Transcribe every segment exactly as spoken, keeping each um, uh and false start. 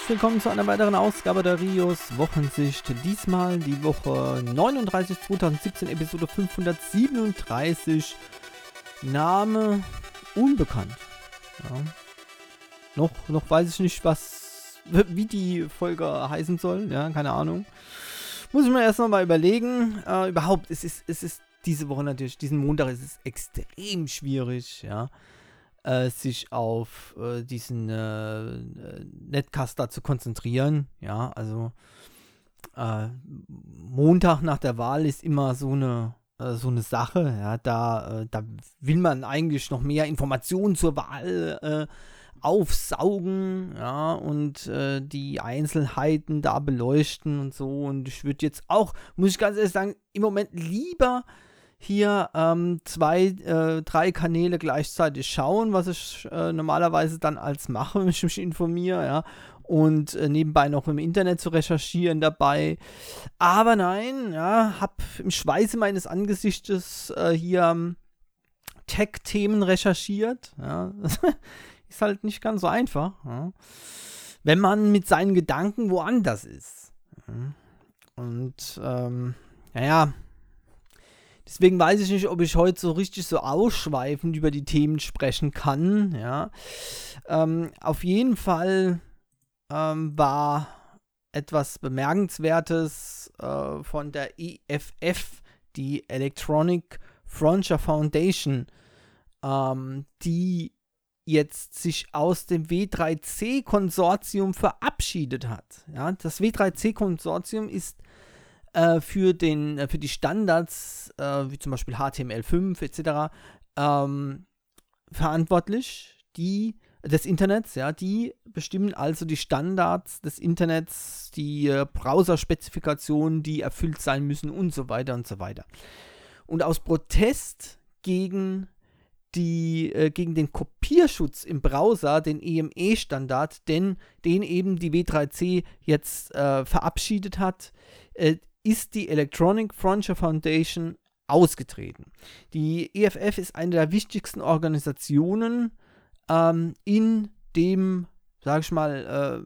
herzlich willkommen zu einer weiteren Ausgabe der Rios Wochensicht. Diesmal die Woche neununddreißig zweitausendsiebzehn, Episode fünfhundertsiebenunddreißig. Name unbekannt. Ja. Noch, noch weiß ich nicht, was, wie die Folge heißen soll. Ja, keine Ahnung. Muss ich mir erst noch mal überlegen. Äh, überhaupt, es ist, es ist diese Woche natürlich, diesen Montag ist es extrem schwierig, ja. Äh, sich auf äh, diesen äh, Netcaster zu konzentrieren. Ja, also äh, Montag nach der Wahl ist immer so eine, äh, so eine Sache. Ja, da, äh, da will man eigentlich noch mehr Informationen zur Wahl äh, aufsaugen, ja, und äh, die Einzelheiten da beleuchten und so. Und ich würde jetzt auch, muss ich ganz ehrlich sagen, im Moment lieber hier ähm, zwei, äh, drei Kanäle gleichzeitig schauen, was ich äh, normalerweise dann als mache, wenn ich mich informiere, ja, und äh, nebenbei noch im Internet zu recherchieren dabei. Aber nein, ja, hab im Schweiße meines Angesichtes äh, hier ähm, Tech-Themen recherchiert, ja. Ist halt nicht ganz so einfach, ja, wenn man mit seinen Gedanken woanders ist. Ja. Und, ähm, naja, deswegen weiß ich nicht, ob ich heute so richtig so ausschweifend über die Themen sprechen kann, ja. Ähm, auf jeden Fall ähm, war etwas Bemerkenswertes äh, von der E F F, die Electronic Frontier Foundation, ähm, die jetzt sich aus dem W drei C-Konsortium verabschiedet hat. Ja, das W drei C-Konsortium ist äh, für, den, äh, für die Standards, äh, wie zum Beispiel H T M L fünf et cetera, ähm, verantwortlich, die des Internets, ja, die bestimmen also die Standards des Internets, die äh, Browser-Spezifikationen, die erfüllt sein müssen und so weiter und so weiter. Und aus Protest gegen Die, äh, gegen den Kopierschutz im Browser, den E M E-Standard, denn den eben die W drei C jetzt äh, verabschiedet hat, äh, ist die Electronic Frontier Foundation ausgetreten. Die E F F ist eine der wichtigsten Organisationen ähm, in dem, sag ich mal, äh,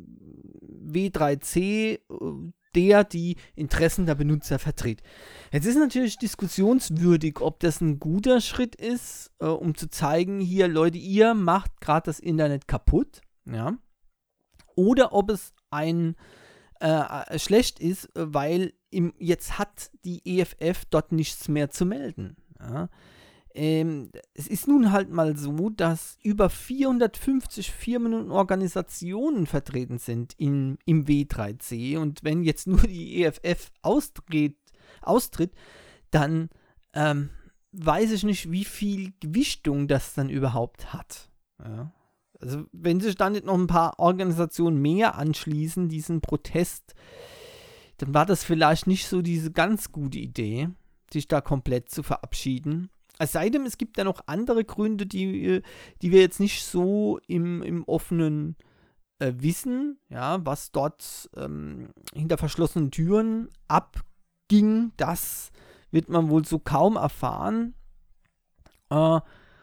W drei C, äh, der die Interessen der Benutzer vertritt. Jetzt ist natürlich diskussionswürdig, ob das ein guter Schritt ist, äh, um zu zeigen, hier, Leute, ihr macht gerade das Internet kaputt, ja, oder ob es ein äh, schlecht ist, weil im, jetzt hat die E F F dort nichts mehr zu melden. Ja. Ähm, es ist nun halt mal so, dass über vierhundertfünfzig Firmen und Organisationen vertreten sind in, im W drei C, und wenn jetzt nur die E F F austritt, austritt dann ähm, weiß ich nicht, wie viel Gewichtung das dann überhaupt hat. Ja. Also wenn sich dann nicht noch ein paar Organisationen mehr anschließen, diesen Protest, dann war das vielleicht nicht so diese ganz gute Idee, sich da komplett zu verabschieden. Es sei denn, es gibt ja noch andere Gründe, die, die wir jetzt nicht so im, im offenen äh, wissen, ja, was dort ähm, hinter verschlossenen Türen abging. Das wird man wohl so kaum erfahren. Äh,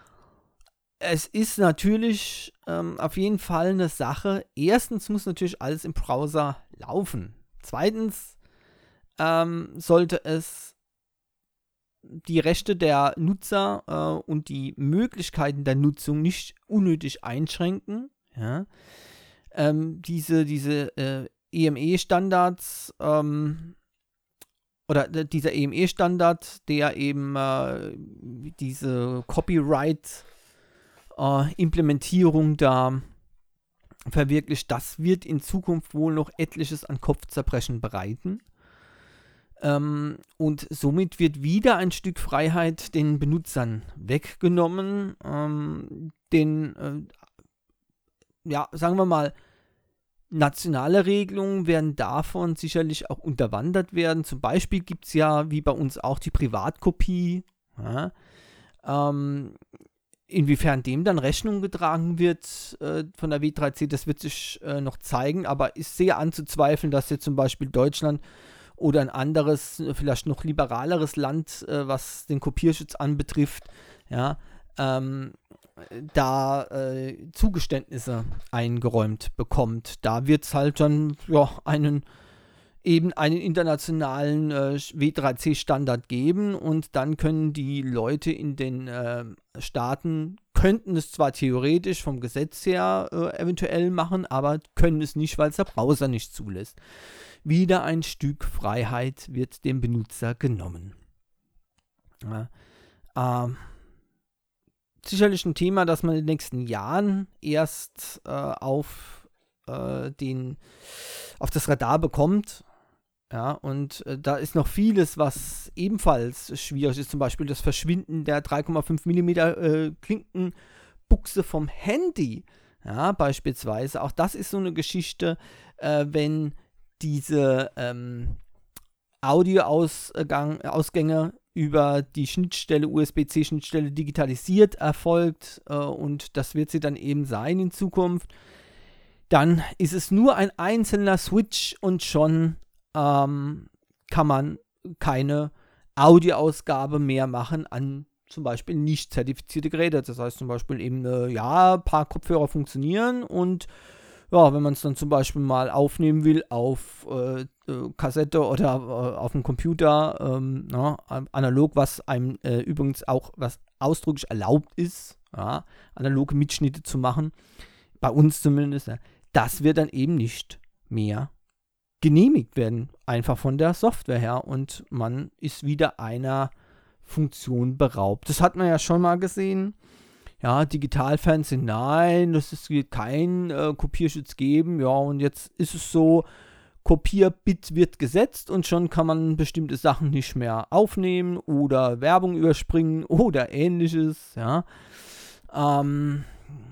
es ist natürlich ähm, auf jeden Fall eine Sache. Erstens muss natürlich alles im Browser laufen. Zweitens ähm, sollte es die Rechte der Nutzer äh, und die Möglichkeiten der Nutzung nicht unnötig einschränken. Ja. Ähm, diese diese äh, E M E-Standards ähm, oder äh, dieser E M E-Standard, der eben äh, diese Copyright-Implementierung äh, da verwirklicht, das wird in Zukunft wohl noch etliches an Kopfzerbrechen bereiten. Ähm, und somit wird wieder ein Stück Freiheit den Benutzern weggenommen. Ähm, den, äh, ja, sagen wir mal, nationale Regelungen werden davon sicherlich auch unterwandert werden. Zum Beispiel gibt es ja, wie bei uns auch, die Privatkopie. Ja, ähm, inwiefern dem dann Rechnung getragen wird äh, von der W drei C, das wird sich äh, noch zeigen, aber ist sehr anzuzweifeln, dass jetzt zum Beispiel Deutschland oder ein anderes, vielleicht noch liberaleres Land, äh, was den Kopierschutz anbetrifft, ja, ähm, da äh, Zugeständnisse eingeräumt bekommt. Da wird es halt dann ja, einen eben einen internationalen äh, W drei C-Standard geben und dann können die Leute in den äh, Staaten, könnten es zwar theoretisch vom Gesetz her äh, eventuell machen, aber können es nicht, weil es der Browser nicht zulässt. Wieder ein Stück Freiheit wird dem Benutzer genommen. Ja, ähm, sicherlich ein Thema, das man in den nächsten Jahren erst äh, auf, äh, den, auf das Radar bekommt. Ja, und äh, da ist noch vieles, was ebenfalls schwierig ist. Zum Beispiel das Verschwinden der drei Komma fünf Millimeter äh, Klinkenbuchse vom Handy. Ja, beispielsweise. Auch das ist so eine Geschichte, äh, wenn diese ähm, Audioausgänge über die Schnittstelle, U S B C-Schnittstelle digitalisiert erfolgt äh, und das wird sie dann eben sein in Zukunft. Dann ist es nur ein einzelner Switch und schon ähm, kann man keine Audioausgabe mehr machen an zum Beispiel nicht zertifizierte Geräte. Das heißt zum Beispiel eben, äh, ja, ein paar Kopfhörer funktionieren und ja, wenn man es dann zum Beispiel mal aufnehmen will auf äh, äh, Kassette oder äh, auf dem Computer, ähm, na, analog, was einem äh, übrigens auch, was ausdrücklich erlaubt ist, ja, analoge Mitschnitte zu machen, bei uns zumindest, ja, das wird dann eben nicht mehr genehmigt werden, einfach von der Software her und man ist wieder einer Funktion beraubt. Das hat man ja schon mal gesehen. Ja, Digitalfernsehen, nein, das wird kein äh, Kopierschutz geben. Ja, und jetzt ist es so, Kopierbit wird gesetzt und schon kann man bestimmte Sachen nicht mehr aufnehmen oder Werbung überspringen oder ähnliches. Ja, ähm,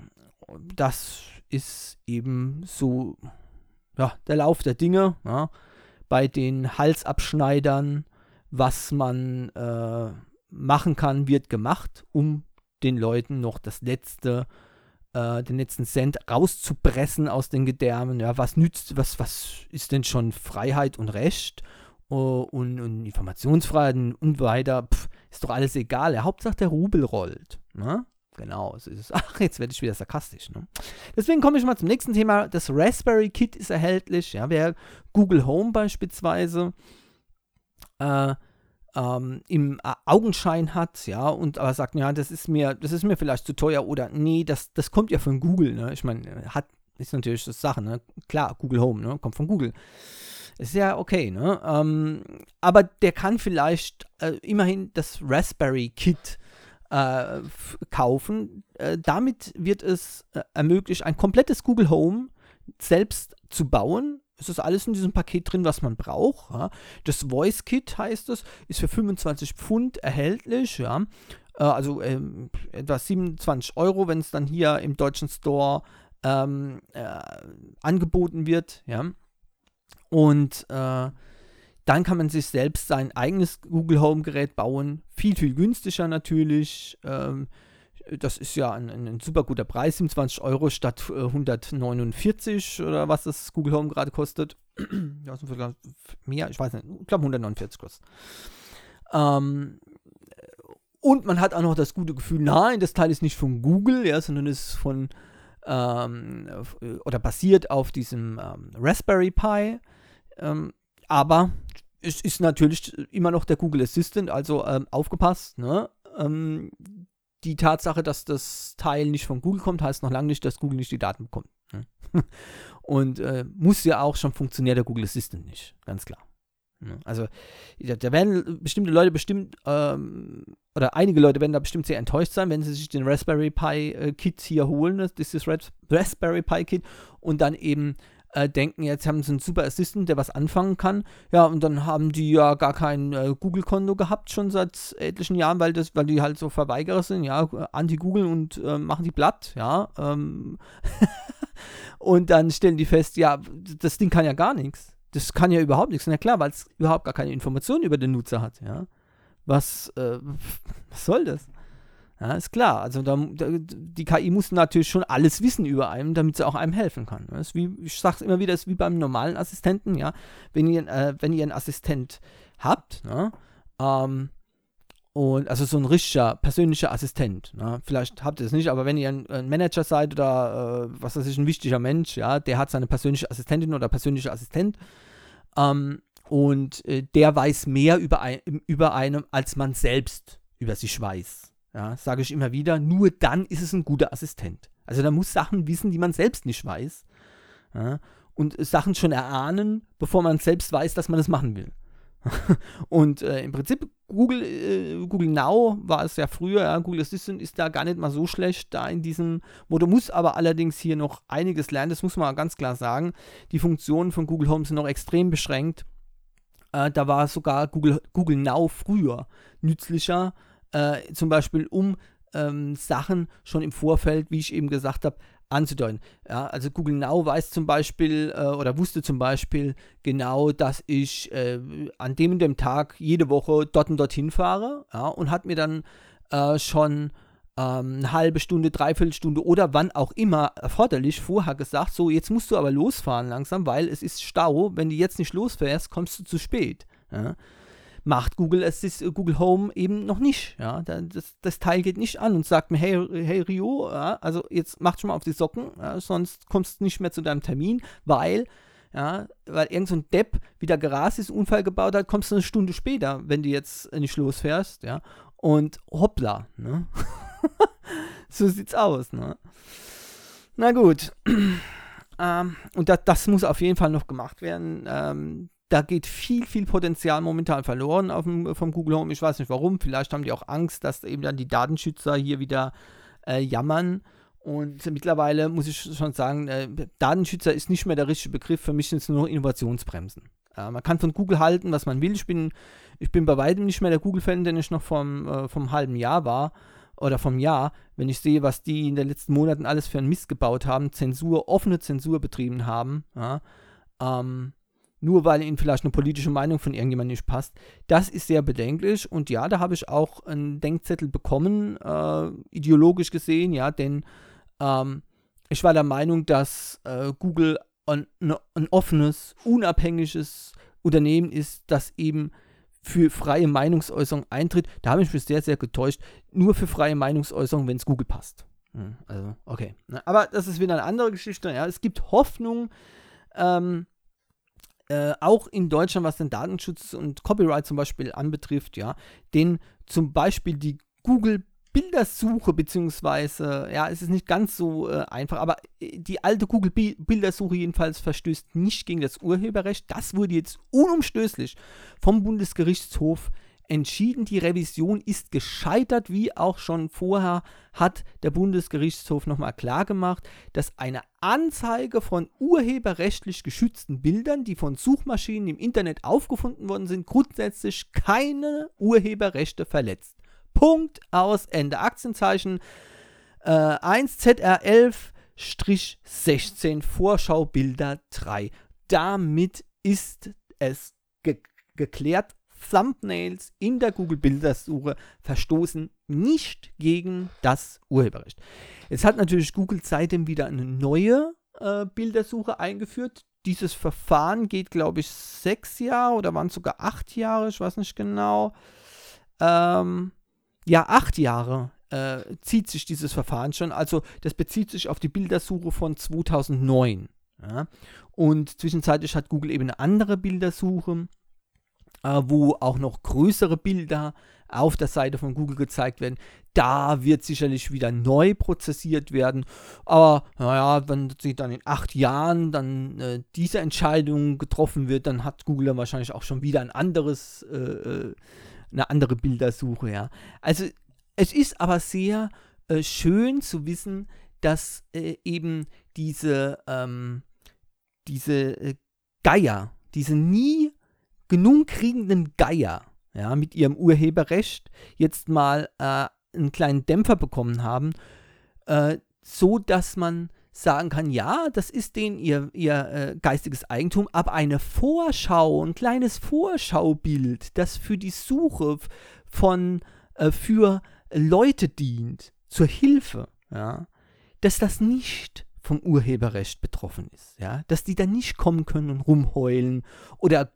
das ist eben so, ja, der Lauf der Dinge. Ja, bei den Halsabschneidern, was man äh, machen kann, wird gemacht, um den Leuten noch das letzte, äh, den letzten Cent rauszupressen aus den Gedärmen. Ja, was nützt, was, was ist denn schon Freiheit und Recht uh, und, und Informationsfreiheit und weiter? Pff, ist doch alles egal. Ja, Hauptsache der Rubel rollt. Ne? Genau, so ist es. Ach, jetzt werde ich wieder sarkastisch. Ne? Deswegen komme ich mal zum nächsten Thema. Das Raspberry Kit ist erhältlich. Ja, wer Google Home beispielsweise äh, Ähm, im Augenschein hat, ja, und aber sagt, ja, das ist mir, das ist mir vielleicht zu teuer oder nee, das, das kommt ja von Google, ne? Ich meine, hat, ist natürlich das Sache, ne? Klar, Google Home, ne? Kommt von Google. Ist ja okay, ne? Ähm, aber der kann vielleicht äh, immerhin das Raspberry Kit äh, f- kaufen. Äh, damit wird es äh, ermöglicht, ein komplettes Google Home selbst zu bauen. Es ist alles in diesem Paket drin, was man braucht. Ja. Das Voice Kit heißt es, ist für fünfundzwanzig Pfund erhältlich. Ja. Äh, also ähm, etwa siebenundzwanzig Euro, wenn es dann hier im deutschen Store ähm, äh, angeboten wird. Ja. Und äh, dann kann man sich selbst sein eigenes Google Home Gerät bauen. Viel, viel günstiger natürlich. Ähm, Das ist ja ein, ein super guter Preis, siebenundzwanzig Euro statt äh, hundertneunundvierzig oder was das Google Home gerade kostet. Ja, mehr, ich weiß nicht, ich glaube hundertneunundvierzig kostet. Ähm, und man hat auch noch das gute Gefühl, nein, das Teil ist nicht von Google, ja, sondern ist von ähm, oder basiert auf diesem ähm, Raspberry Pi. Ähm, aber es ist natürlich immer noch der Google Assistant, also ähm, aufgepasst, ne? Ähm, Die Tatsache, dass das Teil nicht von Google kommt, heißt noch lange nicht, dass Google nicht die Daten bekommt. Und äh, muss ja auch schon funktionieren, der Google Assistant nicht, ganz klar. Also da werden bestimmte Leute bestimmt, ähm, oder einige Leute werden da bestimmt sehr enttäuscht sein, wenn sie sich den Raspberry Pi äh, Kit hier holen, das ist das Raspberry Pi Kit, und dann eben äh, denken, jetzt haben sie einen super Assistant, der was anfangen kann. Ja, und dann haben die ja gar kein äh, Google-Konto gehabt, schon seit etlichen Jahren, weil, das, weil die halt so Verweigerer sind, ja, anti-Google und äh, machen die platt, ja. Ähm und dann stellen die fest, ja, das Ding kann ja gar nichts. Das kann ja überhaupt nichts. Na klar, weil es überhaupt gar keine Informationen über den Nutzer hat, ja. Was, äh, was soll das? Ja, ist klar. Also da, da, die K I muss natürlich schon alles wissen über einen, damit sie auch einem helfen kann. Das ist wie, ich sage es immer wieder, das ist wie beim normalen Assistenten, ja. Wenn ihr, äh, wenn ihr einen Assistent habt, ne, ähm, Und also so ein richtiger persönlicher Assistent. Ne? Vielleicht habt ihr es nicht, aber wenn ihr ein, ein Manager seid oder äh, was weiß ich, ein wichtiger Mensch, ja, der hat seine persönliche Assistentin oder persönliche Assistent ähm, und äh, der weiß mehr über, ein, über einem, als man selbst über sich weiß. Ja, sage ich immer wieder, nur dann ist es ein guter Assistent. Also der muss Sachen wissen, die man selbst nicht weiß. Ja, und Sachen schon erahnen, bevor man selbst weiß, dass man das machen will. Und äh, im Prinzip Google, äh, Google Now war es ja früher, ja, Google Assistant ist da gar nicht mal so schlecht da in diesem Motto, muss aber allerdings hier noch einiges lernen, das muss man ganz klar sagen. Die Funktionen von Google Home sind noch extrem beschränkt. Äh, da war sogar Google, Google Now früher nützlicher, äh, zum Beispiel um ähm, Sachen schon im Vorfeld, wie ich eben gesagt habe, anzudeuten. Ja, also Google Now weiß zum Beispiel äh, oder wusste zum Beispiel genau, dass ich äh, an dem und dem Tag jede Woche dort und dorthin fahre, ja, und hat mir dann äh, schon ähm, eine halbe Stunde, dreiviertel Stunde oder wann auch immer erforderlich vorher gesagt, so jetzt musst du aber losfahren langsam, weil es ist Stau, wenn du jetzt nicht losfährst, kommst du zu spät. Ja. Macht Google Assist, Google Home eben noch nicht. Ja? Das, das Teil geht nicht an und sagt mir, hey, hey Rio, ja, also jetzt mach schon mal auf die Socken, ja, sonst kommst du nicht mehr zu deinem Termin, weil, ja, weil irgend so ein Depp wieder gerast ist, Unfall gebaut hat, kommst du eine Stunde später, wenn du jetzt nicht losfährst, ja, und hoppla, ne? So sieht's aus, ne? Na gut, ähm, und das, das muss auf jeden Fall noch gemacht werden, ähm, da geht viel, viel Potenzial momentan verloren auf dem, vom Google Home. Ich weiß nicht warum. Vielleicht haben die auch Angst, dass eben dann die Datenschützer hier wieder äh, jammern. Und mittlerweile muss ich schon sagen, äh, Datenschützer ist nicht mehr der richtige Begriff. Für mich sind es nur noch Innovationsbremsen. Äh, man kann von Google halten, was man will. Ich bin, ich bin bei weitem nicht mehr der Google-Fan, den ich noch vom, äh, vom halben Jahr war. Oder vom Jahr, wenn ich sehe, was die in den letzten Monaten alles für einen Mist gebaut haben, Zensur, offene Zensur betrieben haben, ja, ähm, nur weil ihnen vielleicht eine politische Meinung von irgendjemandem nicht passt. Das ist sehr bedenklich und ja, da habe ich auch einen Denkzettel bekommen, äh, ideologisch gesehen, ja, denn ähm, ich war der Meinung, dass äh, Google ein, ein offenes, unabhängiges Unternehmen ist, das eben für freie Meinungsäußerung eintritt. Da habe ich mich sehr, sehr getäuscht. Nur für freie Meinungsäußerung, wenn es Google passt. Hm, also, okay. Aber das ist wieder eine andere Geschichte. Ja. Es gibt Hoffnung, ähm, Äh, auch in Deutschland, was den Datenschutz und Copyright zum Beispiel anbetrifft, ja, denn zum Beispiel die Google-Bildersuche, beziehungsweise, ja, es ist nicht ganz so äh, einfach, aber die alte Google-Bildersuche jedenfalls verstößt nicht gegen das Urheberrecht. Das wurde jetzt unumstößlich vom Bundesgerichtshof entschieden. Die Revision ist gescheitert, wie auch schon vorher hat der Bundesgerichtshof nochmal klargemacht, dass eine Anzeige von urheberrechtlich geschützten Bildern, die von Suchmaschinen im Internet aufgefunden worden sind, grundsätzlich keine Urheberrechte verletzt. Punkt, aus, Ende. Aktienzeichen äh, eins Z R elf sechzehn Vorschaubilder drei. Damit ist es ge- geklärt. Thumbnails in der Google-Bildersuche verstoßen nicht gegen das Urheberrecht. Jetzt hat natürlich Google seitdem wieder eine neue äh, Bildersuche eingeführt. Dieses Verfahren geht, glaube ich, sechs Jahre oder waren es sogar acht Jahre, ich weiß nicht genau. Ähm, ja, acht Jahre äh, zieht sich dieses Verfahren schon. Also das bezieht sich auf die Bildersuche von zweitausendneun. Ja? Und zwischenzeitlich hat Google eben eine andere Bildersuche, wo auch noch größere Bilder auf der Seite von Google gezeigt werden. Da wird sicherlich wieder neu prozessiert werden. Aber naja, wenn sie dann in acht Jahren dann äh, diese Entscheidung getroffen wird, dann hat Google dann wahrscheinlich auch schon wieder ein anderes, äh, eine andere Bildersuche. Ja. Also es ist aber sehr äh, schön zu wissen, dass äh, eben diese, ähm, diese äh, Geier, diese nie genug kriegenden Geier, ja, mit ihrem Urheberrecht jetzt mal äh, einen kleinen Dämpfer bekommen haben, äh, so dass man sagen kann, ja, das ist denen ihr, ihr äh, geistiges Eigentum, aber eine Vorschau, ein kleines Vorschaubild, das für die Suche von, äh, für Leute dient, zur Hilfe, ja, dass das nicht vom Urheberrecht betroffen ist, ja, dass die da nicht kommen können und rumheulen oder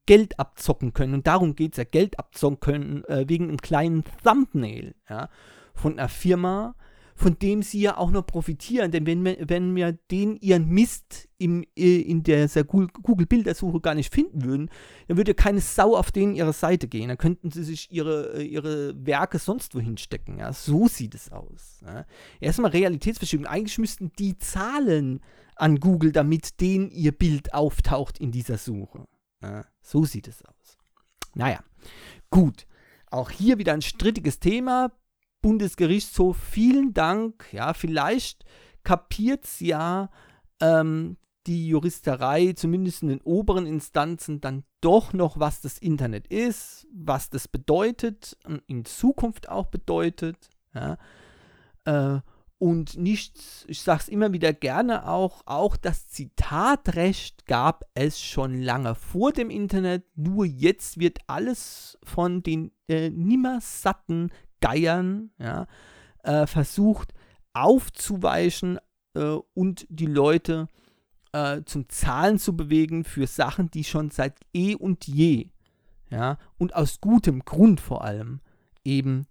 Geld abzocken können. Und darum geht es ja, Geld abzocken können, äh, wegen einem kleinen Thumbnail, ja, von einer Firma, von dem sie ja auch noch profitieren. Denn wenn wir, wenn wir den ihren Mist im, in der Google-Bildersuche gar nicht finden würden, dann würde keine Sau auf denen ihre Seite gehen. Dann könnten sie sich ihre, ihre Werke sonst wohin stecken. Ja? So sieht es aus. Ja? Erstmal Realitätsverschiebung. Eigentlich müssten die zahlen an Google, damit denen ihr Bild auftaucht in dieser Suche. Ja? So sieht es aus. Naja, gut. Auch hier wieder ein strittiges Thema. Bundesgerichtshof, vielen Dank. Ja, vielleicht kapiert es ja ähm, die Juristerei, zumindest in den oberen Instanzen, dann doch noch, was das Internet ist, was das bedeutet und in Zukunft auch bedeutet. Ja, äh, und nichts, ich sage es immer wieder gerne auch, auch das Zitatrecht gab es schon lange vor dem Internet, nur jetzt wird alles von den äh, nimmer satten Geiern, ja, äh, versucht aufzuweichen äh, und die Leute äh, zum Zahlen zu bewegen für Sachen, die schon seit eh und je, ja, und aus gutem Grund vor allem eben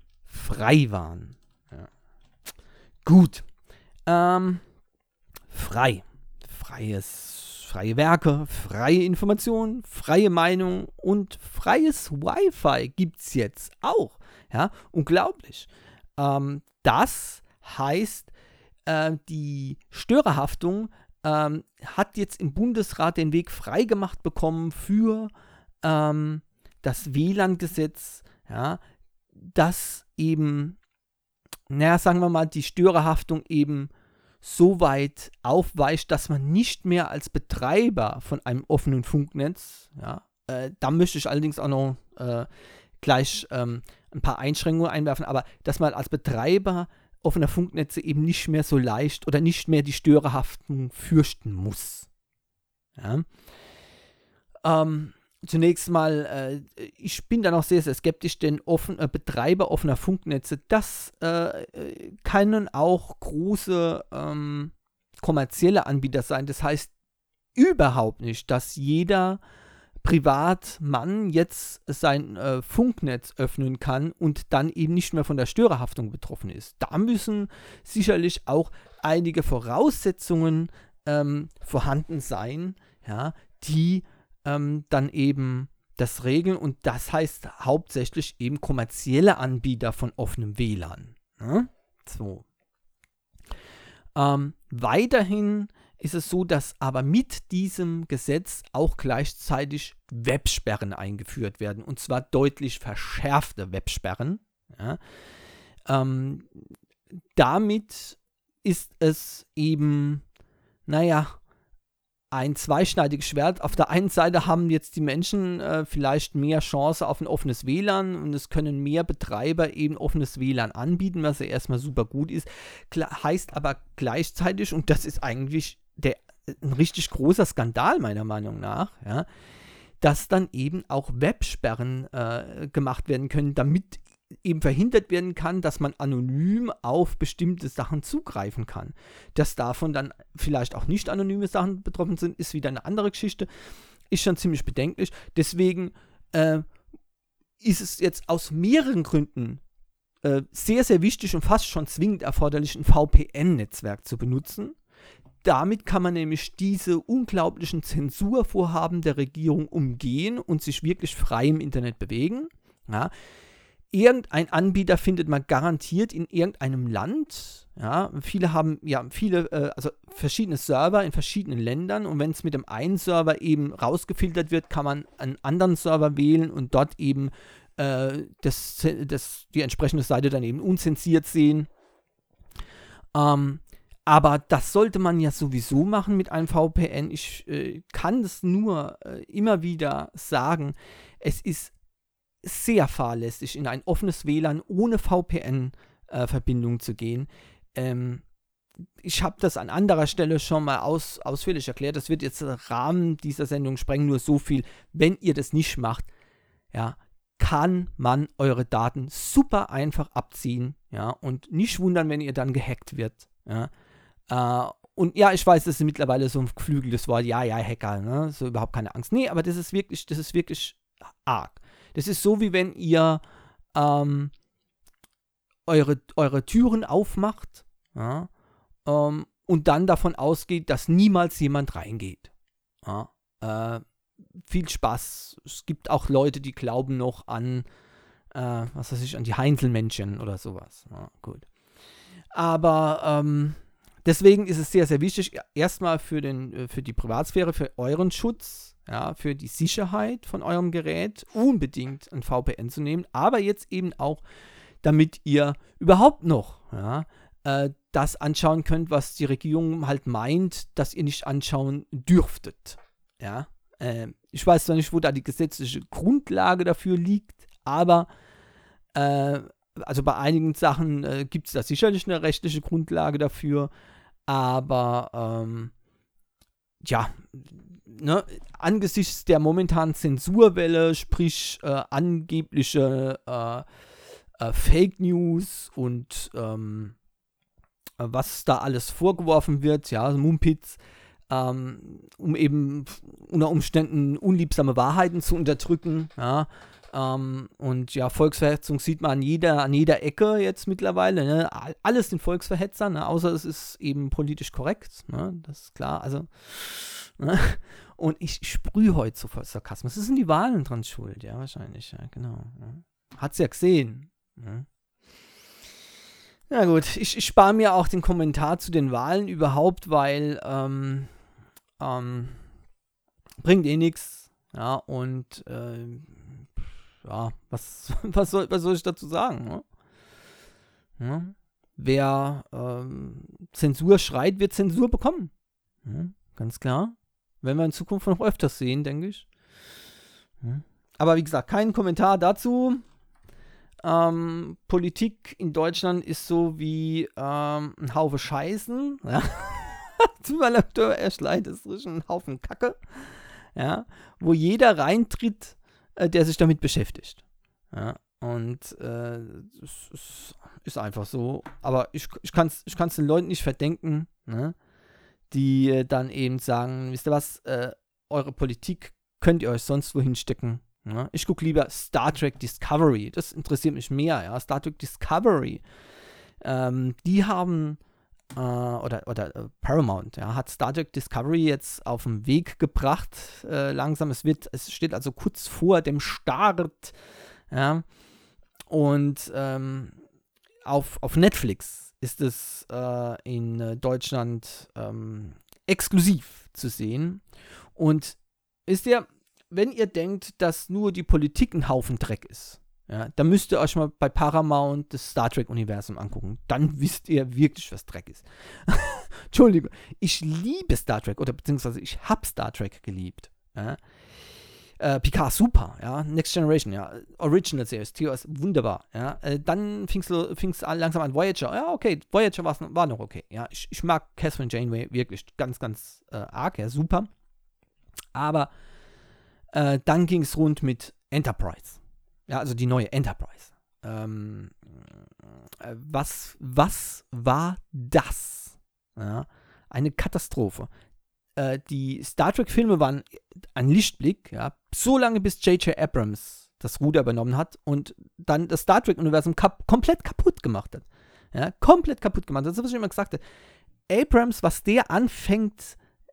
frei waren. Ja. Gut, ähm, frei, freies, freie Werke, freie Information, freie Meinung und freies Wi-Fi gibt es jetzt auch. Ja, unglaublich. Ähm, das heißt, äh, die Störerhaftung ähm, hat jetzt im Bundesrat den Weg freigemacht bekommen für ähm, das W L A N-Gesetz, ja, das eben, naja, sagen wir mal, die Störerhaftung eben so weit aufweicht, dass man nicht mehr als Betreiber von einem offenen Funknetz, ja, äh, da möchte ich allerdings auch noch äh, gleich ähm, ein paar Einschränkungen einwerfen, aber dass man als Betreiber offener Funknetze eben nicht mehr so leicht oder nicht mehr die Störerhaftung fürchten muss. Ja. Ähm, zunächst mal, äh, ich bin da noch sehr, sehr skeptisch, denn offen, äh, Betreiber offener Funknetze, das äh, können auch große ähm, kommerzielle Anbieter sein. Das heißt überhaupt nicht, dass jeder Privatmann jetzt sein äh, Funknetz öffnen kann und dann eben nicht mehr von der Störerhaftung betroffen ist. Da müssen sicherlich auch einige Voraussetzungen ähm, vorhanden sein, ja, die ähm, dann eben das regeln, und das heißt hauptsächlich eben kommerzielle Anbieter von offenem W L A N. Ne? So. Ähm, weiterhin ist es so, dass aber mit diesem Gesetz auch gleichzeitig Websperren eingeführt werden, und zwar deutlich verschärfte Websperren. Ja. Ähm, damit ist es eben, naja, ein zweischneidiges Schwert. Auf der einen Seite haben jetzt die Menschen äh, vielleicht mehr Chance auf ein offenes W L A N, und es können mehr Betreiber eben offenes W L A N anbieten, was ja erstmal super gut ist. Klar, heißt aber gleichzeitig, und das ist eigentlich der, ein richtig großer Skandal meiner Meinung nach, ja, dass dann eben auch Websperren äh, gemacht werden können, damit eben verhindert werden kann, dass man anonym auf bestimmte Sachen zugreifen kann. Dass davon dann vielleicht auch nicht anonyme Sachen betroffen sind, ist wieder eine andere Geschichte. Ist schon ziemlich bedenklich. Deswegen äh, ist es jetzt aus mehreren Gründen äh, sehr, sehr wichtig und fast schon zwingend erforderlich, ein V P N-Netzwerk zu benutzen. Damit kann man nämlich diese unglaublichen Zensurvorhaben der Regierung umgehen und sich wirklich frei im Internet bewegen. Ja. Irgendein Anbieter findet man garantiert in irgendeinem Land. Ja. Viele haben ja viele, äh, also verschiedene Server in verschiedenen Ländern, und wenn es mit dem einen Server eben rausgefiltert wird, kann man einen anderen Server wählen und dort eben äh, das, das, die entsprechende Seite dann eben unzensiert sehen. Ähm, Aber das sollte man ja sowieso machen mit einem V P N. Ich äh, kann es nur äh, immer wieder sagen, es ist sehr fahrlässig, in ein offenes W L A N ohne V P N-Verbindung äh, zu gehen. Ähm, ich habe das an anderer Stelle schon mal aus, ausführlich erklärt. Das wird jetzt den Rahmen dieser Sendung sprengen, nur so viel. Wenn ihr das nicht macht, ja, kann man eure Daten super einfach abziehen, ja, und nicht wundern, wenn ihr dann gehackt wird, ja. Uh, und ja, ich weiß, das ist mittlerweile so ein geflügeltes Wort, ja, ja, Hacker, ne? So überhaupt keine Angst. Nee, aber das ist wirklich, das ist wirklich arg. Das ist so, wie wenn ihr ähm, eure, eure Türen aufmacht, ja, ähm, und dann davon ausgeht, dass niemals jemand reingeht. Ja, äh, viel Spaß. Es gibt auch Leute, die glauben noch an, äh, was weiß ich, an die Heinzelmännchen oder sowas. Ja, gut. Aber ähm, deswegen ist es sehr, sehr wichtig, erstmal für, den, für die Privatsphäre, für euren Schutz, ja, für die Sicherheit von eurem Gerät unbedingt ein V P N zu nehmen, aber jetzt eben auch, damit ihr überhaupt noch, ja, äh, das anschauen könnt, was die Regierung halt meint, dass ihr nicht anschauen dürftet. Ja, äh, ich weiß zwar nicht, wo da die gesetzliche Grundlage dafür liegt, aber äh, also bei einigen Sachen äh, gibt es da sicherlich eine rechtliche Grundlage dafür, aber ähm, ja, ne, angesichts der momentanen Zensurwelle, sprich äh, angebliche äh, äh, Fake News und ähm, was da alles vorgeworfen wird, ja, Mumpitz, ähm, um eben unter Umständen unliebsame Wahrheiten zu unterdrücken, ja, ähm, und ja, Volksverhetzung sieht man an jeder, an jeder Ecke jetzt mittlerweile, ne? Alles sind Volksverhetzer, ne? Außer es ist eben politisch korrekt, ne? Das ist klar, also, ne? Und ich sprühe heute so voll Sarkasmus, es sind die Wahlen dran schuld, ja, wahrscheinlich, ja, genau, ja. Hat's ja gesehen, ne? Ja gut, ich, ich spare mir auch den Kommentar zu den Wahlen überhaupt, weil ähm, ähm, bringt eh nichts. Ja, und äh, ja, was, was, soll, was soll ich dazu sagen? Ne? Ja, wer ähm, Zensur schreit, wird Zensur bekommen. Ja, ganz klar. Werden wir in Zukunft noch öfters sehen, denke ich. Ja. Aber wie gesagt, kein Kommentar dazu. Ähm, Politik in Deutschland ist so wie ähm, ein Haufen Scheißen. Ja. Tut mir echt leid, das ist ein Haufen Kacke. Ja. Wo jeder reintritt, äh, der sich damit beschäftigt. Ja. Und äh, es, es ist einfach so. Aber ich, ich kann es ich kann's den Leuten nicht verdenken, ne? Die äh, dann eben sagen, wisst ihr was, äh, eure Politik könnt ihr euch sonst wohin stecken. Ja, ich gucke lieber Star Trek Discovery, das interessiert mich mehr, ja, Star Trek Discovery, ähm, die haben, äh, oder, oder äh, Paramount, ja, hat Star Trek Discovery jetzt auf den Weg gebracht, äh, langsam, es wird, es steht also kurz vor dem Start, ja, und ähm, auf, auf Netflix ist es äh, in äh, Deutschland ähm, exklusiv zu sehen und ist ja, wenn ihr denkt, dass nur die Politik ein Haufen Dreck ist, ja, dann müsst ihr euch mal bei Paramount das Star Trek-Universum angucken. Dann wisst ihr wirklich, was Dreck ist. Entschuldigung, ich liebe Star Trek, oder beziehungsweise ich habe Star Trek geliebt. Ja. Äh, Picard, super, ja, Next Generation, ja, Original Series, T O S, wunderbar, ja, äh, dann fing es langsam an Voyager, ja, okay, Voyager war noch okay, ja, ich, ich mag Catherine Janeway wirklich ganz, ganz äh, arg, ja, super, aber Äh, dann ging es rund mit Enterprise. Ja, also die neue Enterprise. Ähm, äh, was, was war das? Ja, eine Katastrophe. Äh, die Star Trek-Filme waren ein Lichtblick, ja, so lange bis J J Abrams das Ruder übernommen hat und dann das Star Trek-Universum kap- komplett kaputt gemacht hat. Ja, komplett kaputt gemacht hat. Das ist, was ich immer gesagt habe. Abrams, was der anfängt,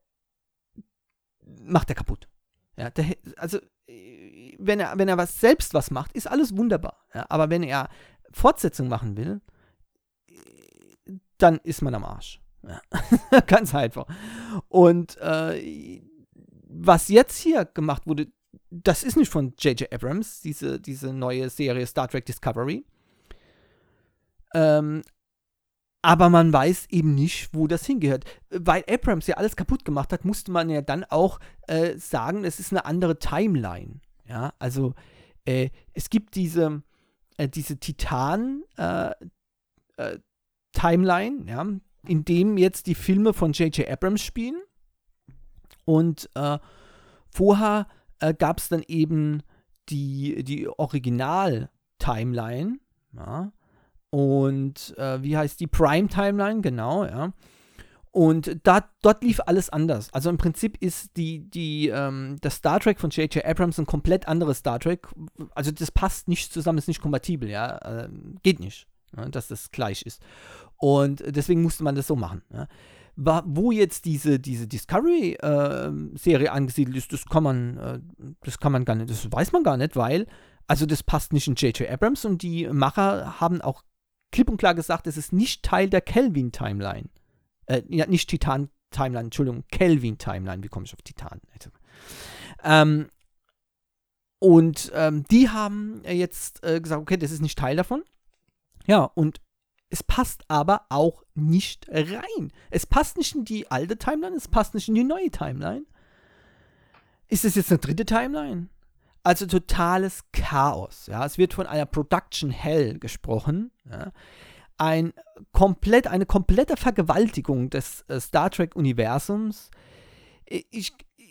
macht er kaputt. Ja, der, also, wenn er, wenn er was selbst was macht, ist alles wunderbar. Ja, aber wenn er Fortsetzung machen will, dann ist man am Arsch. Ja. Ganz einfach. Und äh, was jetzt hier gemacht wurde, das ist nicht von J J Abrams, diese, diese neue Serie Star Trek Discovery. Ähm, Aber man weiß eben nicht, wo das hingehört. Weil Abrams ja alles kaputt gemacht hat, musste man ja dann auch äh, sagen, es ist eine andere Timeline. Ja, also äh, es gibt diese, äh, diese Titan-Timeline, äh, äh, ja, in dem jetzt die Filme von J J Abrams spielen. Und äh, vorher äh, gab es dann eben die, die Original-Timeline, ja. Und äh, wie heißt die Prime Timeline? Genau, ja. Und da, dort lief alles anders. Also im Prinzip ist die, die, ähm, das Star Trek von J J Abrams ein komplett anderes Star Trek. Also das passt nicht zusammen, ist nicht kompatibel, ja. Äh, geht nicht, ja, dass das gleich ist. Und deswegen musste man das so machen. Ja. War, wo jetzt diese, diese Discovery-Serie äh, angesiedelt ist, das kann man, äh, das kann man gar nicht, das weiß man gar nicht, weil, also das passt nicht in J J Abrams und die Macher haben auch klipp und klar gesagt, es ist nicht Teil der Kelvin-Timeline. Äh, ja, nicht Titan-Timeline, Entschuldigung, Kelvin-Timeline, wie komme ich auf Titan? Ähm, und ähm, die haben jetzt äh, gesagt, okay, das ist nicht Teil davon. Ja, und es passt aber auch nicht rein. Es passt nicht in die alte Timeline, es passt nicht in die neue Timeline. Ist es jetzt eine dritte Timeline? Also totales Chaos. Ja? Es wird von einer Production Hell gesprochen. Ja? Ein komplett, eine komplette Vergewaltigung des äh, Star Trek-Universums. Ich,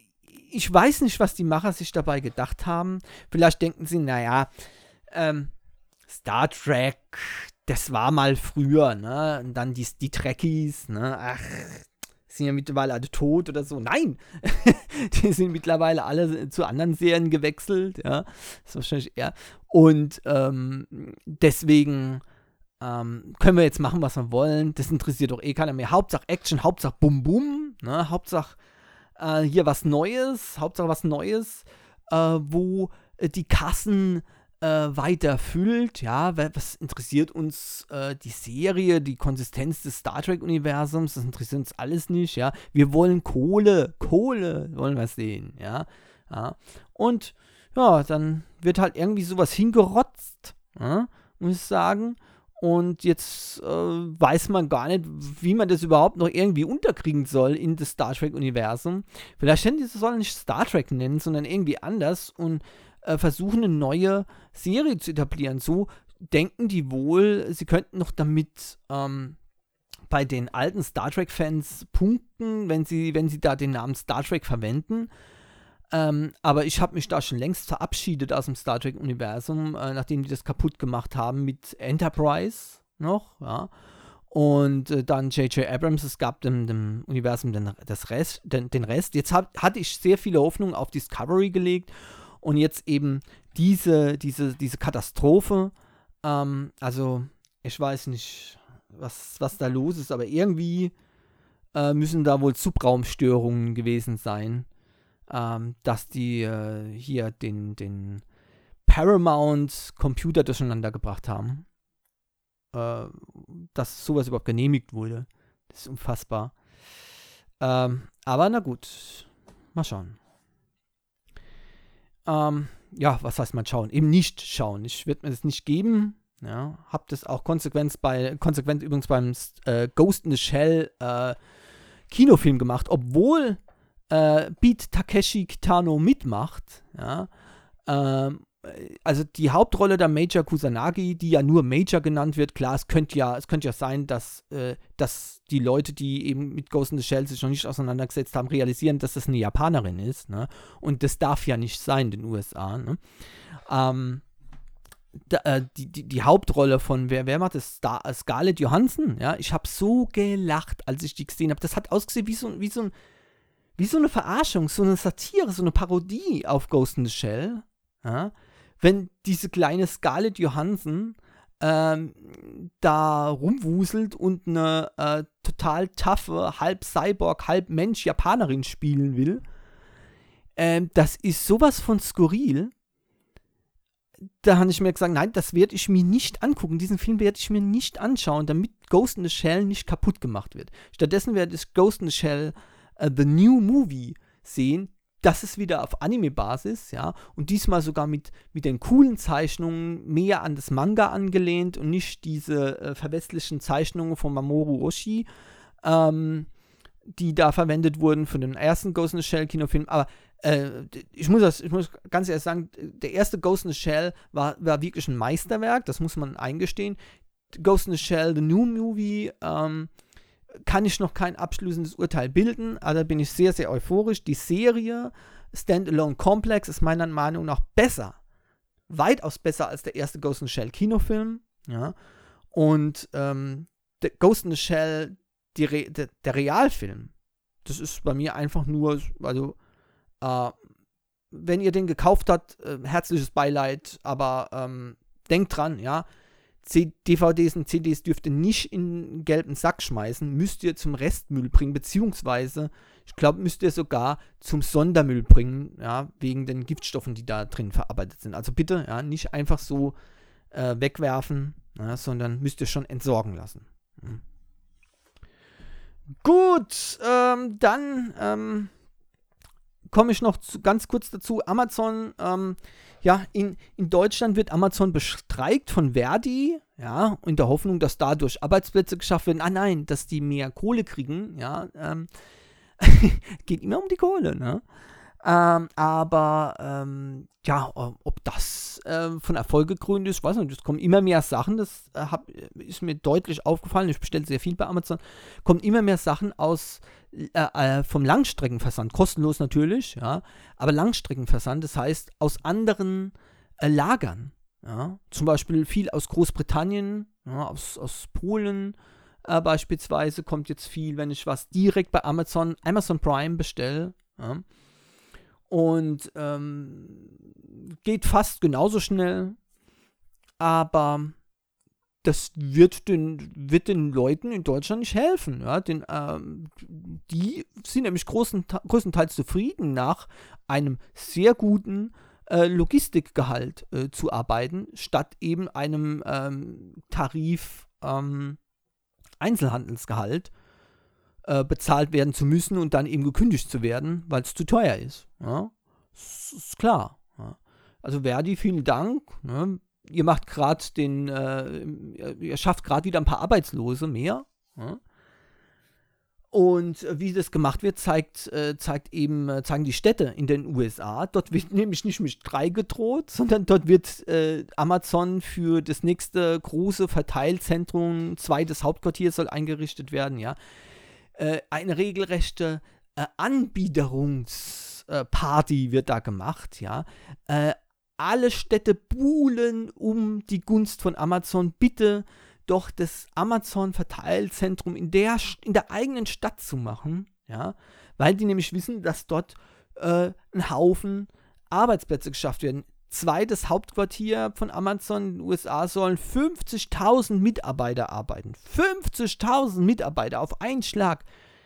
ich weiß nicht, was die Macher sich dabei gedacht haben. Vielleicht denken sie, naja, ähm, Star Trek, das war mal früher, ne? Und dann die, die Trekkies, ne? Ach, sind ja mittlerweile alle tot oder so. Nein! Die sind mittlerweile alle zu anderen Serien gewechselt, ja. Das ist wahrscheinlich eher. Und ähm, deswegen ähm, können wir jetzt machen, was wir wollen. Das interessiert doch eh keiner mehr. Hauptsache Action, Hauptsache Bum Bum, ne? Hauptsache äh, hier was Neues, Hauptsache was Neues, äh, wo äh, die Kassen Äh, weiter füllt, ja, was interessiert uns äh, die Serie, die Konsistenz des Star Trek-Universums, das interessiert uns alles nicht, ja, wir wollen Kohle, Kohle wollen wir sehen, ja, ja, und ja, dann wird halt irgendwie sowas hingerotzt, ja, muss ich sagen, und jetzt äh, weiß man gar nicht, wie man das überhaupt noch irgendwie unterkriegen soll in das Star Trek-Universum. Vielleicht hätten die es sollen nicht Star Trek nennen, sondern irgendwie anders und versuchen, eine neue Serie zu etablieren. So denken die wohl, sie könnten noch damit ähm, bei den alten Star Trek-Fans punkten, wenn sie, wenn sie da den Namen Star Trek verwenden. Ähm, aber ich habe mich da schon längst verabschiedet aus dem Star Trek-Universum, äh, nachdem die das kaputt gemacht haben mit Enterprise noch, ja. Und äh, dann J J Abrams, es gab dem, dem Universum den, das Rest, den, den Rest. Jetzt hab, hatte ich sehr viele Hoffnungen auf Discovery gelegt. Und jetzt eben diese, diese, diese Katastrophe, ähm, also ich weiß nicht, was, was da los ist, aber irgendwie äh, müssen da wohl Subraumstörungen gewesen sein, ähm, dass die äh, hier den, den Paramount-Computer durcheinander gebracht haben, äh, dass sowas überhaupt genehmigt wurde. Das ist unfassbar. Ähm, aber na gut, mal schauen. Ähm, ja, was heißt mal schauen? Eben nicht schauen. Ich werde mir das nicht geben. Ja, hab das auch konsequent bei, konsequent übrigens beim äh, Ghost in the Shell äh, Kinofilm gemacht, obwohl äh, Beat Takeshi Kitano mitmacht. Ja, ähm, also die Hauptrolle der Major Kusanagi, die ja nur Major genannt wird, klar, es könnte ja, es könnte ja sein, dass, äh, dass die Leute, die eben mit Ghost in the Shell sich noch nicht auseinandergesetzt haben, realisieren, dass das eine Japanerin ist, ne? Und das darf ja nicht sein in den U S A, ne? Ähm, da, äh, die, die, die Hauptrolle von, wer, wer macht das? Star, äh, Scarlett Johansson, ja? Ich habe so gelacht, als ich die gesehen habe. Das hat ausgesehen wie so, wie so ein, wie so eine Verarschung, so eine Satire, so eine Parodie auf Ghost in the Shell, ja? Wenn diese kleine Scarlett Johansson ähm, da rumwuselt und eine äh, total taffe, halb Cyborg, halb Mensch Japanerin spielen will, ähm, das ist sowas von skurril. Da habe ich mir gesagt, nein, das werde ich mir nicht angucken. Diesen Film werde ich mir nicht anschauen, damit Ghost in the Shell nicht kaputt gemacht wird. Stattdessen werde ich Ghost in the Shell uh, The New Movie sehen. Das ist wieder auf Anime-Basis, ja, und diesmal sogar mit, mit den coolen Zeichnungen mehr an das Manga angelehnt und nicht diese äh, verwestlichen Zeichnungen von Mamoru Oshii, ähm, die da verwendet wurden für den ersten Ghost in the Shell Kinofilm. Aber äh, ich, muss das, ich muss ganz ehrlich sagen, der erste Ghost in the Shell war, war wirklich ein Meisterwerk, das muss man eingestehen. Ghost in the Shell, The New Movie, ähm, kann ich noch kein abschließendes Urteil bilden, aber da bin ich sehr, sehr euphorisch. Die Serie Standalone Complex ist meiner Meinung nach besser, weitaus besser als der erste Ghost in the Shell Kinofilm, ja, und ähm, der Ghost in the Shell, die Re- der, der Realfilm, das ist bei mir einfach nur, also, äh, wenn ihr den gekauft habt, äh, herzliches Beileid, aber ähm, denkt dran, ja, C- D V Ds und C Ds dürft ihr nicht in einen gelben Sack schmeißen, müsst ihr zum Restmüll bringen, beziehungsweise, ich glaube, müsst ihr sogar zum Sondermüll bringen, ja, wegen den Giftstoffen, die da drin verarbeitet sind. Also bitte, ja, nicht einfach so äh, wegwerfen, ja, sondern müsst ihr schon entsorgen lassen. Hm. Gut, ähm, dann ähm, komme ich noch zu, ganz kurz dazu. Amazon, ähm, ja, in, in Deutschland wird Amazon bestreikt von Verdi, ja, in der Hoffnung, dass dadurch Arbeitsplätze geschaffen werden. Ah nein, dass die mehr Kohle kriegen, ja, ähm, geht immer um die Kohle, ne? Ähm, aber, ähm, ja, ob das äh, von Erfolg gekrönt ist, weiß nicht, es kommen immer mehr Sachen, das äh, hab, ist mir deutlich aufgefallen, ich bestelle sehr viel bei Amazon, kommen immer mehr Sachen aus, äh, äh, vom Langstreckenversand, kostenlos natürlich, ja, aber Langstreckenversand, das heißt aus anderen äh, Lagern, ja, zum Beispiel viel aus Großbritannien, ja, aus, aus Polen, äh, beispielsweise kommt jetzt viel, wenn ich was direkt bei Amazon, Amazon Prime bestelle, ja. Und ähm, geht fast genauso schnell, aber das wird den, wird den Leuten in Deutschland nicht helfen. Ja? Den, ähm, die sind nämlich großen, größtenteils zufrieden, nach einem sehr guten äh, Logistikgehalt äh, zu arbeiten, statt eben einem ähm, Tarif ähm, Einzelhandelsgehalt äh, bezahlt werden zu müssen und dann eben gekündigt zu werden, weil es zu teuer ist. Ja? Das ist klar. Ja? Also Verdi, vielen Dank. Ne? Ihr macht gerade den, äh, ihr schafft gerade wieder ein paar Arbeitslose mehr. Ja? Und äh, wie das gemacht wird, zeigt, äh, zeigt eben, äh, zeigen die Städte in den U S A. Dort wird nämlich nicht mit Streik gedroht, sondern dort wird äh, Amazon für das nächste große Verteilzentrum, zweites Hauptquartier soll eingerichtet werden, ja. Äh, eine regelrechte äh, Anbiederungsparty äh, wird da gemacht, ja. Äh, alle Städte buhlen um die Gunst von Amazon. Bitte doch das Amazon-Verteilzentrum in der, in der eigenen Stadt zu machen, ja, weil die nämlich wissen, dass dort äh, ein Haufen Arbeitsplätze geschafft werden. Zweites Hauptquartier von Amazon in den U S A sollen fünfzigtausend Mitarbeiter arbeiten. fünfzigtausend Mitarbeiter auf einen Schlag.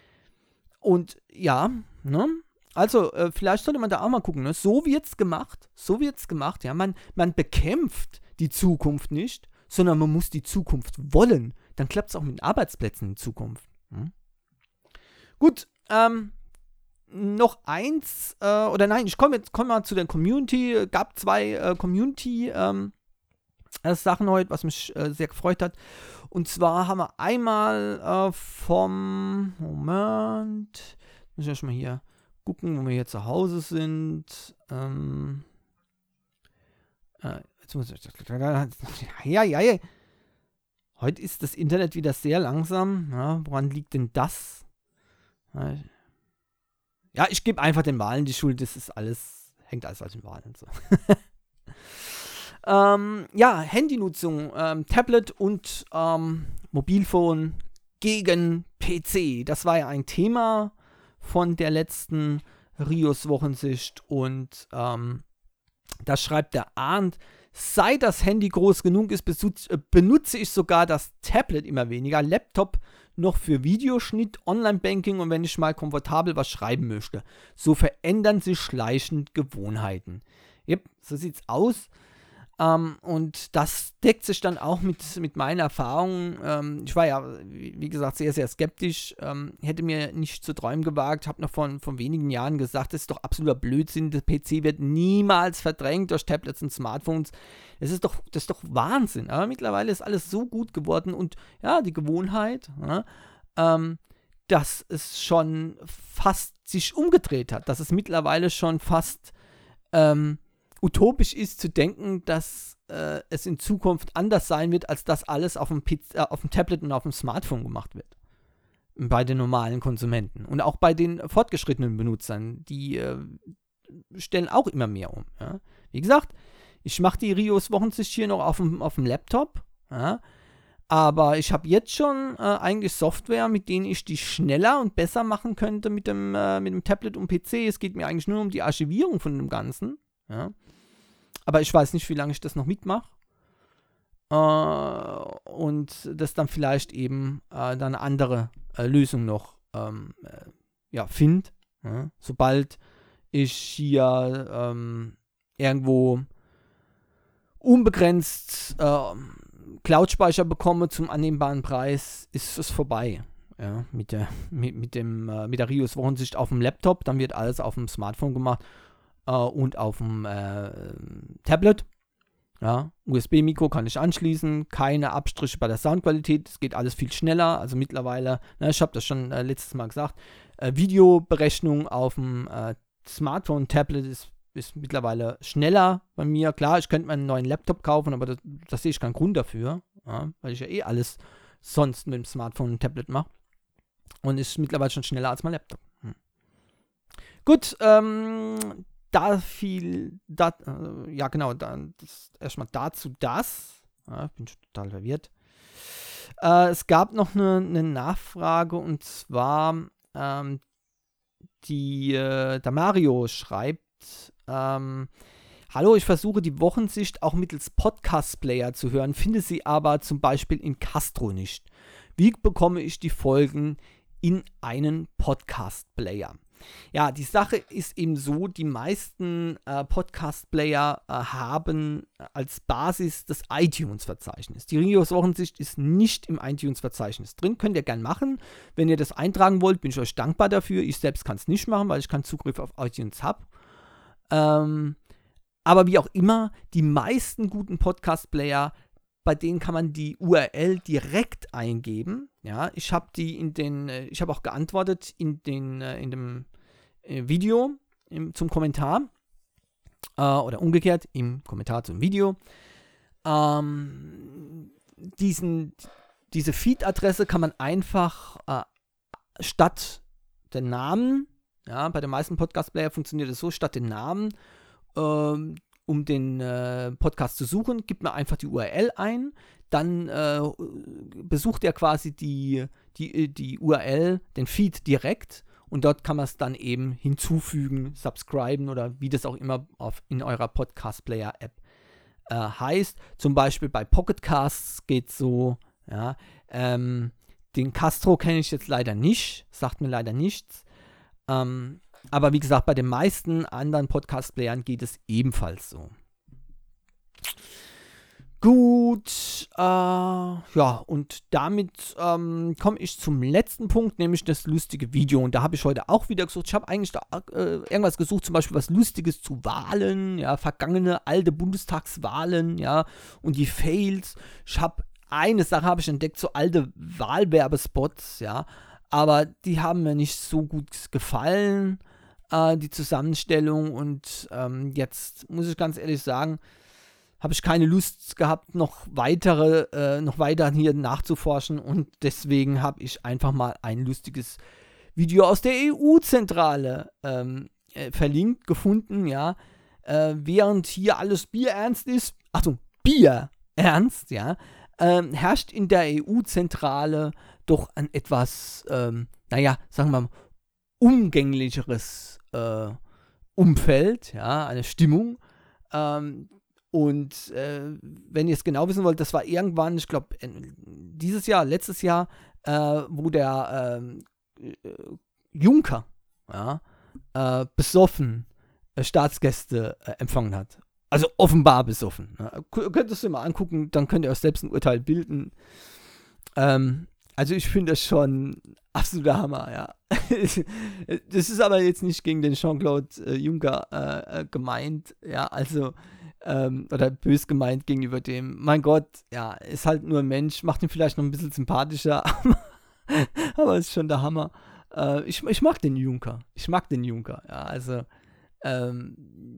Und ja, ne? Also, äh, vielleicht sollte man da auch mal gucken, ne? So wird's gemacht. So wird's gemacht, ja. Man, man bekämpft die Zukunft nicht, sondern man muss die Zukunft wollen. Dann klappt es auch mit den Arbeitsplätzen in Zukunft. Hm? Gut, ähm, noch eins, äh, oder nein, ich komme jetzt komm mal zu der Community. Gab zwei äh, Community ähm, Sachen heute, was mich äh, sehr gefreut hat. Und zwar haben wir einmal äh, vom, Moment, muss ich erstmal hier gucken, wo wir hier zu Hause sind. Ähm, äh, jetzt muss ich, ja, ja, ja. Heute ist das Internet wieder sehr langsam. Ja, woran liegt denn das? Ja, ich gebe einfach den Wahlen die Schuld. Das ist alles, hängt alles an den Wahlen. So. ähm, ja, Handynutzung, ähm, Tablet und ähm, Mobilphone gegen P C. Das war ja ein Thema von der letzten Rios-Wochensicht. Und ähm, da schreibt der Arndt: Seit das Handy groß genug ist, benutze ich sogar das Tablet immer weniger. Laptop noch für Videoschnitt, Online-Banking und wenn ich mal komfortabel was schreiben möchte. So verändern sich schleichend Gewohnheiten. Yep, so sieht's aus. Ähm, und das deckt sich dann auch mit, mit meinen Erfahrungen. Ähm, ich war ja, wie gesagt, sehr, sehr skeptisch. Ähm, hätte mir nicht zu träumen gewagt. Habe noch von, von wenigen Jahren gesagt, das ist doch absoluter Blödsinn. Der P C wird niemals verdrängt durch Tablets und Smartphones. Das ist doch, das ist doch Wahnsinn. Aber mittlerweile ist alles so gut geworden. Und ja, die Gewohnheit, ja, ähm, dass es schon fast sich umgedreht hat. Dass es mittlerweile schon fast ähm, utopisch ist zu denken, dass äh, es in Zukunft anders sein wird, als dass alles auf dem, P C, äh, auf dem Tablet und auf dem Smartphone gemacht wird. Bei den normalen Konsumenten. Und auch bei den fortgeschrittenen Benutzern. Die äh, stellen auch immer mehr um. Ja? Wie gesagt, ich mache die Rios Wochensicht hier noch auf dem, auf dem Laptop. Ja? Aber ich habe jetzt schon äh, eigentlich Software, mit denen ich die schneller und besser machen könnte mit dem, äh, mit dem Tablet und P C. Es geht mir eigentlich nur um die Archivierung von dem Ganzen. Ja. Aber ich weiß nicht, wie lange ich das noch mitmache. Äh, und das dann vielleicht eben äh, dann eine andere äh, Lösung noch ähm, äh, ja, finde. Ja. Sobald ich hier ähm, irgendwo unbegrenzt äh, Cloud-Speicher bekomme zum annehmbaren Preis, ist es vorbei. Ja, mit der, mit, mit dem, äh, mit der Rios-Wochensicht auf dem Laptop, dann wird alles auf dem Smartphone gemacht äh, und auf dem äh, Tablet. Ja, U S B-Mikro kann ich anschließen, keine Abstriche bei der Soundqualität, es geht alles viel schneller. Also mittlerweile, na, ich habe das schon äh, letztes Mal gesagt, äh, Videoberechnung auf dem äh, Smartphone, Tablet ist ist mittlerweile schneller bei mir. Klar, ich könnte mir einen neuen Laptop kaufen, aber das, das sehe ich keinen Grund dafür, ja, weil ich ja eh alles sonst mit dem Smartphone und Tablet mache. Und ist mittlerweile schon schneller als mein Laptop. Hm. Gut, ähm, da viel, da, äh, ja genau, dann erstmal dazu das. Ja, bin schon total verwirrt. Äh, es gab noch eine, eine Nachfrage und zwar ähm, die, äh, der Mario schreibt, Ähm, Hallo, ich versuche die Wochensicht auch mittels Podcast-Player zu hören, finde sie aber zum Beispiel in Castro nicht. Wie bekomme ich die Folgen in einen Podcast-Player? Ja, die Sache ist eben so, die meisten äh, Podcast-Player äh, haben als Basis das iTunes-Verzeichnis. Die Rios Wochensicht ist nicht im iTunes-Verzeichnis drin. Könnt ihr gerne machen. Wenn ihr das eintragen wollt, bin ich euch dankbar dafür. Ich selbst kann es nicht machen, weil ich keinen Zugriff auf iTunes habe. Ähm, aber wie auch immer, die meisten guten Podcast-Player, bei denen kann man die U R L direkt eingeben. Ja, ich habe die in den, ich habe auch geantwortet in den, in dem äh, Video im, zum Kommentar äh, oder umgekehrt im Kommentar zum Video. Ähm, diesen, diese Feed-Adresse kann man einfach äh, statt den Namen, ja, bei den meisten Podcast-Player funktioniert es so, statt den Namen, ähm, um den äh, Podcast zu suchen, gibt man einfach die U R L ein, dann äh, besucht er quasi die, die, die U R L, den Feed direkt und dort kann man es dann eben hinzufügen, subscriben oder wie das auch immer auf, in eurer Podcast-Player-App äh, heißt. Zum Beispiel bei Pocket Casts geht es so, ja, ähm, den Castro kenne ich jetzt leider nicht, sagt mir leider nichts. Ähm, aber wie gesagt, bei den meisten anderen Podcast-Playern geht es ebenfalls so. Gut, äh, ja, und damit ähm, komme ich zum letzten Punkt, nämlich das lustige Video. Und da habe ich heute auch wieder gesucht. Ich habe eigentlich da äh, irgendwas gesucht, zum Beispiel was Lustiges zu Wahlen, ja, vergangene alte Bundestagswahlen, ja, und die Fails. Ich habe eine Sache habe ich entdeckt, so alte Wahlwerbespots, ja, aber die haben mir nicht so gut gefallen, äh, die Zusammenstellung. Und ähm, jetzt muss ich ganz ehrlich sagen, habe ich keine Lust gehabt, noch weitere, äh, noch weiter hier nachzuforschen. Und deswegen habe ich einfach mal ein lustiges Video aus der E U-Zentrale ähm, äh, verlinkt, gefunden, ja. Äh, während hier alles bierernst ist, Achtung, Bierernst, ja, ähm, herrscht in der E U-Zentrale doch ein etwas, ähm, naja, sagen wir mal, umgänglicheres äh, Umfeld, ja, eine Stimmung. Ähm, und äh, wenn ihr es genau wissen wollt, das war irgendwann, ich glaube, dieses Jahr, letztes Jahr, äh, wo der äh, Juncker, ja, äh, besoffen äh, Staatsgäste äh, empfangen hat. Also offenbar besoffen. Ja. Könnt ihr es mal angucken, dann könnt ihr euch selbst ein Urteil bilden. Ähm, also ich finde das schon absoluter Hammer, ja. Das ist aber jetzt nicht gegen den Jean-Claude äh, Juncker äh, gemeint, ja, also ähm, oder bös gemeint gegenüber dem. Mein Gott, ja, ist halt nur ein Mensch, macht ihn vielleicht noch ein bisschen sympathischer, aber ist schon der Hammer. Äh, ich, ich mag den Juncker, ich mag den Juncker, ja, also ähm,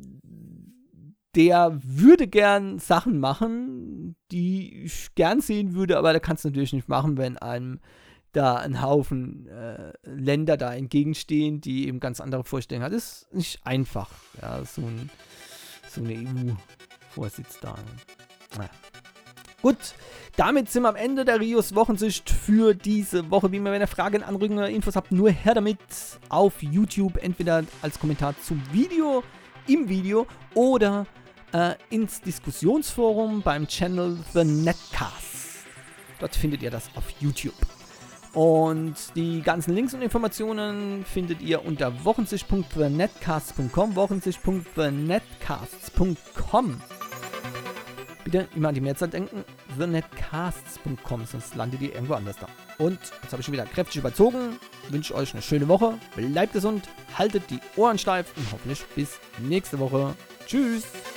der würde gern Sachen machen, die ich gern sehen würde, aber der kann es natürlich nicht machen, wenn einem da ein Haufen äh, Länder da entgegenstehen, die eben ganz andere Vorstellungen haben. Das ist nicht einfach, ja, so, ein, so eine E U-Vorsitz da. Naja. Gut, damit sind wir am Ende der Rios Wochensicht für diese Woche. Wie immer, wenn ihr Fragen, Anregungen oder Infos habt, nur her damit auf YouTube. Entweder als Kommentar zum Video, im Video oder äh, ins Diskussionsforum beim Channel The Netcast. Dort findet ihr das auf YouTube. Und die ganzen Links und Informationen findet ihr unter wochensicht punkt the netcasts punkt com, wochensicht punkt the netcasts punkt com. Bitte immer an die Mehrzahl denken, the netcasts punkt com, sonst landet ihr irgendwo anders da. Und jetzt habe ich schon wieder kräftig überzogen, wünsche euch eine schöne Woche, bleibt gesund, haltet die Ohren steif und hoffentlich bis nächste Woche. Tschüss!